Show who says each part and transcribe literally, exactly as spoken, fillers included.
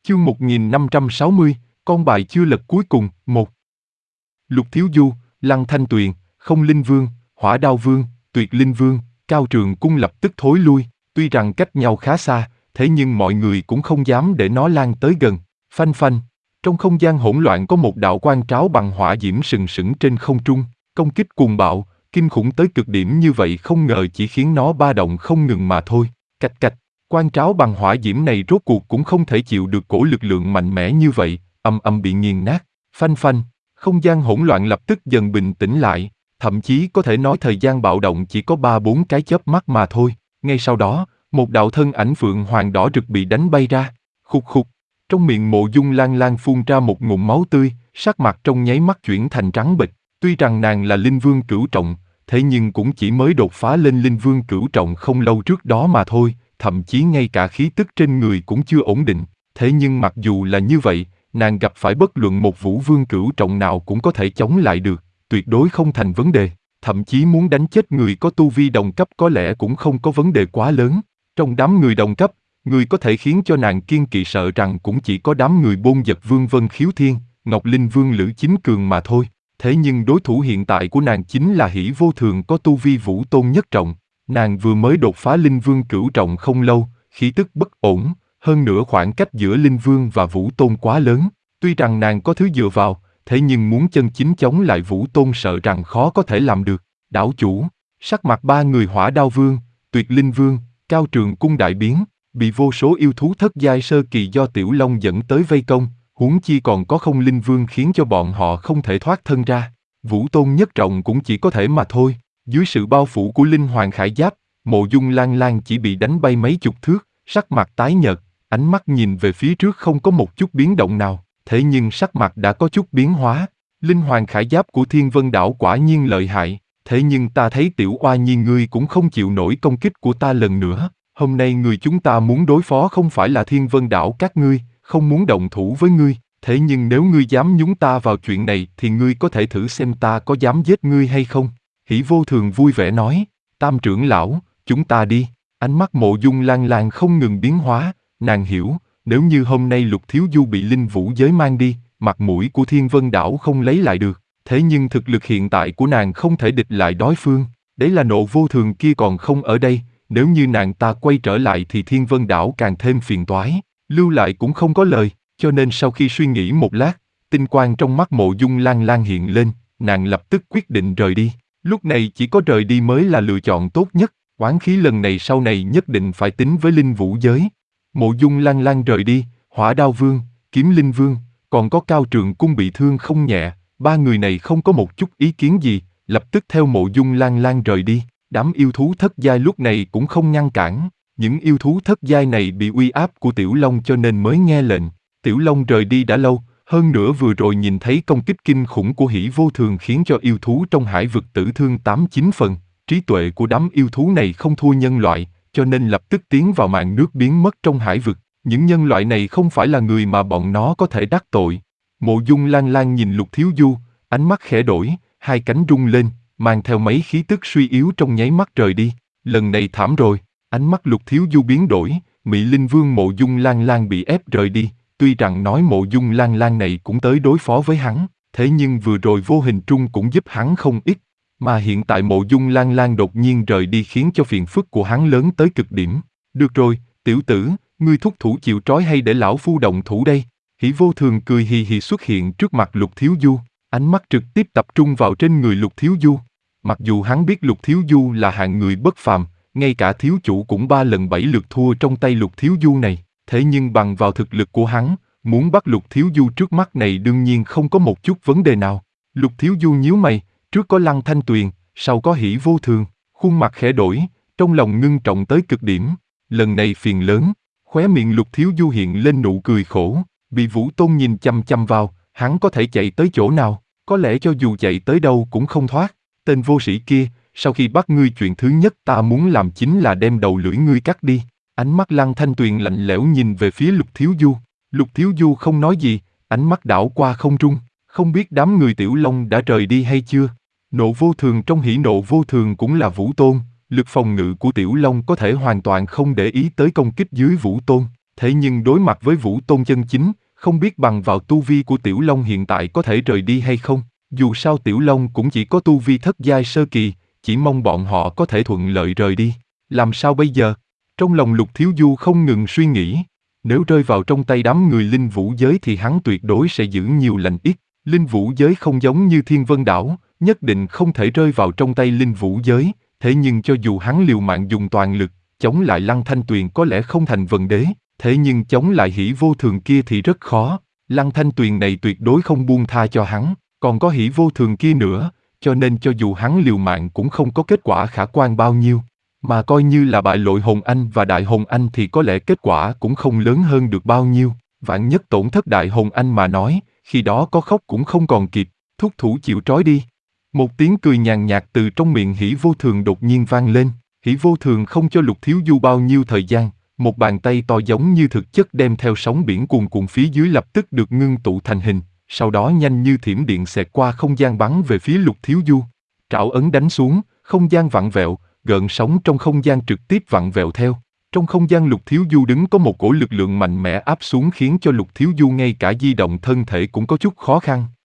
Speaker 1: Chương một nghìn năm trăm sáu mươi, con bài chưa lật cuối cùng, một. Lục Thiếu Du, Lăng Thanh Tuyền, Không Linh Vương, Hỏa Đao Vương, Tuyệt Linh Vương, Cao Trường Cung lập tức thối lui, tuy rằng cách nhau khá xa, thế nhưng mọi người cũng không dám để nó lan tới gần. Phanh phanh, trong không gian hỗn loạn có một đạo quang tráo bằng hỏa diễm sừng sững trên không trung, công kích cuồng bạo, kinh khủng tới cực điểm như vậy không ngờ chỉ khiến nó ba động không ngừng mà thôi. Cạch cạch. Quang tráo bằng hỏa diễm này rốt cuộc cũng không thể chịu được cổ lực lượng mạnh mẽ như vậy, âm âm bị nghiền nát. Phanh phanh, không gian hỗn loạn lập tức dần bình tĩnh lại, thậm chí có thể nói thời gian bạo động chỉ có ba bốn cái chớp mắt mà thôi. Ngay sau đó, một đạo thân ảnh phượng hoàng đỏ rực bị đánh bay ra. Khục khục, trong miệng Mộ Dung Lan Lan phun ra một ngụm máu tươi, sắc mặt trong nháy mắt chuyển thành trắng bệch. Tuy rằng nàng là linh vương cửu trọng, thế nhưng cũng chỉ mới đột phá lên linh vương cửu trọng không lâu trước đó mà thôi. Thậm chí ngay cả khí tức trên người cũng chưa ổn định, thế nhưng mặc dù là như vậy, nàng gặp phải bất luận một vũ vương cửu trọng nào cũng có thể chống lại được, tuyệt đối không thành vấn đề, thậm chí muốn đánh chết người có tu vi đồng cấp có lẽ cũng không có vấn đề quá lớn. Trong đám người đồng cấp, người có thể khiến cho nàng kiêng kỵ sợ rằng cũng chỉ có đám người Bôn Dật Vương Vân Khiếu Thiên, Ngọc Linh Vương Lữ Chính Cường mà thôi, thế nhưng đối thủ hiện tại của nàng chính là Hỷ Vô Thường có tu vi vũ tôn nhất trọng. Nàng vừa mới đột phá linh vương cửu trọng không lâu, khí tức bất ổn, hơn nữa khoảng cách giữa linh vương và vũ tôn quá lớn. Tuy rằng nàng có thứ dựa vào, thế nhưng muốn chân chính chống lại vũ tôn sợ rằng khó có thể làm được. Đảo chủ, sắc mặt ba người Hỏa Đao Vương, Tuyệt Linh Vương, Cao Trường Cung đại biến, bị vô số yêu thú thất giai sơ kỳ do Tiểu Long dẫn tới vây công, huống chi còn có Không Linh Vương khiến cho bọn họ không thể thoát thân ra. Vũ tôn nhất trọng cũng chỉ có thể mà thôi. Dưới sự bao phủ của linh hoàng khải giáp, Mộ Dung Lan Lan chỉ bị đánh bay mấy chục thước, sắc mặt tái nhợt, ánh mắt nhìn về phía trước không có một chút biến động nào, thế nhưng sắc mặt đã có chút biến hóa. Linh hoàng khải giáp của Thiên Vân Đảo quả nhiên lợi hại, thế nhưng ta thấy Tiểu Oa Nhi ngươi cũng không chịu nổi công kích của ta lần nữa. Hôm nay người chúng ta muốn đối phó không phải là Thiên Vân Đảo các ngươi, không muốn động thủ với ngươi, thế nhưng nếu ngươi dám nhúng ta vào chuyện này thì ngươi có thể thử xem ta có dám giết ngươi hay không. Hỷ Vô Thường vui vẻ nói, Tam trưởng lão, chúng ta đi. Ánh mắt Mộ Dung Lan Lan không ngừng biến hóa, nàng hiểu, nếu như hôm nay Lục Thiếu Du bị linh vũ giới mang đi, mặt mũi của Thiên Vân Đảo không lấy lại được, thế nhưng thực lực hiện tại của nàng không thể địch lại đối phương, đấy là Nộ Vô Thường kia còn không ở đây, nếu như nàng ta quay trở lại thì Thiên Vân Đảo càng thêm phiền toái, lưu lại cũng không có lời, cho nên sau khi suy nghĩ một lát, tinh quang trong mắt Mộ Dung Lan Lan hiện lên, nàng lập tức quyết định rời đi. Lúc này chỉ có rời đi mới là lựa chọn tốt nhất, oán khí lần này sau này nhất định phải tính với linh vũ giới. Mộ Dung Lan Lan rời đi, Hỏa Đao Vương, Kiếm Linh Vương, còn có Cao Trường Cung bị thương không nhẹ, ba người này không có một chút ý kiến gì, lập tức theo Mộ Dung Lan Lan rời đi. Đám yêu thú thất giai lúc này cũng không ngăn cản, những yêu thú thất giai này bị uy áp của Tiểu Long cho nên mới nghe lệnh. Tiểu Long rời đi đã lâu, hơn nữa vừa rồi nhìn thấy công kích kinh khủng của Hỷ Vô Thường khiến cho yêu thú trong hải vực tử thương tám chín phần, trí tuệ của đám yêu thú này không thua nhân loại, cho nên lập tức tiến vào màn nước biến mất trong hải vực. Những nhân loại này không phải là người mà bọn nó có thể đắc tội. Mộ Dung Lan Lan nhìn Lục Thiếu Du, ánh mắt khẽ đổi, hai cánh rung lên, mang theo mấy khí tức suy yếu trong nháy mắt rời đi. Lần này thảm rồi, ánh mắt Lục Thiếu Du biến đổi, Mỹ Linh Vương Mộ Dung Lan Lan bị ép rời đi. Tuy rằng nói Mộ Dung Lan Lan này cũng tới đối phó với hắn, thế nhưng vừa rồi vô hình trung cũng giúp hắn không ít, mà hiện tại Mộ Dung Lan Lan đột nhiên rời đi khiến cho phiền phức của hắn lớn tới cực điểm. Được rồi, tiểu tử, ngươi thúc thủ chịu trói hay để lão phu động thủ đây? Hỷ Vô Thường cười hì hì xuất hiện trước mặt Lục Thiếu Du, ánh mắt trực tiếp tập trung vào trên người Lục Thiếu Du. Mặc dù hắn biết Lục Thiếu Du là hạng người bất phàm, ngay cả thiếu chủ cũng ba lần bảy lượt thua trong tay Lục Thiếu Du này. Thế nhưng bằng vào thực lực của hắn, muốn bắt Lục Thiếu Du trước mắt này đương nhiên không có một chút vấn đề nào. Lục Thiếu Du nhíu mày, trước có Lăng Thanh Tuyền, sau có Hỷ Vô Thường, khuôn mặt khẽ đổi, trong lòng ngưng trọng tới cực điểm. Lần này phiền lớn, khóe miệng Lục Thiếu Du hiện lên nụ cười khổ, bị Vũ Tôn nhìn chăm chăm vào, hắn có thể chạy tới chỗ nào, có lẽ cho dù chạy tới đâu cũng không thoát. Tên vô sĩ kia, sau khi bắt ngươi chuyện thứ nhất ta muốn làm chính là đem đầu lưỡi ngươi cắt đi. Ánh mắt Lăng Thanh Tuyền lạnh lẽo nhìn về phía Lục Thiếu Du. Lục Thiếu Du không nói gì, ánh mắt đảo qua không trung, không biết đám người Tiểu Long đã rời đi hay chưa. Nộ Vô Thường trong Hỷ Nộ Vô Thường cũng là Vũ Tôn, lực phòng ngự của Tiểu Long có thể hoàn toàn không để ý tới công kích dưới Vũ Tôn. Thế nhưng đối mặt với Vũ Tôn chân chính, không biết bằng vào tu vi của Tiểu Long hiện tại có thể rời đi hay không. Dù sao Tiểu Long cũng chỉ có tu vi thất giai sơ kỳ, chỉ mong bọn họ có thể thuận lợi rời đi. Làm sao bây giờ? Trong lòng Lục Thiếu Du không ngừng suy nghĩ. Nếu rơi vào trong tay đám người linh vũ giới thì hắn tuyệt đối sẽ giữ nhiều lành ít. Linh vũ giới không giống như Thiên Vân Đảo, nhất định không thể rơi vào trong tay linh vũ giới. Thế nhưng cho dù hắn liều mạng dùng toàn lực, chống lại Lăng Thanh Tuyền có lẽ không thành vấn đề. Thế nhưng chống lại Hỷ Vô Thường kia thì rất khó. Lăng Thanh Tuyền này tuyệt đối không buông tha cho hắn. Còn có Hỷ Vô Thường kia nữa, cho nên cho dù hắn liều mạng cũng không có kết quả khả quan bao nhiêu. Mà coi như là bại lộ Hồng Anh và Đại Hồng Anh thì có lẽ kết quả cũng không lớn hơn được bao nhiêu. Vạn nhất tổn thất Đại Hồng Anh mà nói, khi đó có khóc cũng không còn kịp, thúc thủ chịu trói đi. Một tiếng cười nhàn nhạt từ trong miệng Hỷ Vô Thường đột nhiên vang lên. Hỷ Vô Thường không cho Lục Thiếu Du bao nhiêu thời gian, một bàn tay to giống như thực chất đem theo sóng biển cuồn cuộn phía dưới lập tức được ngưng tụ thành hình, sau đó nhanh như thiểm điện xẹt qua không gian bắn về phía Lục Thiếu Du. Trảo ấn đánh xuống, không gian vặn vẹo, gợn sóng trong không gian trực tiếp vặn vẹo theo. Trong không gian Lục Thiếu Du đứng có một cổ lực lượng mạnh mẽ áp xuống khiến cho Lục Thiếu Du ngay cả di động thân thể cũng có chút khó khăn.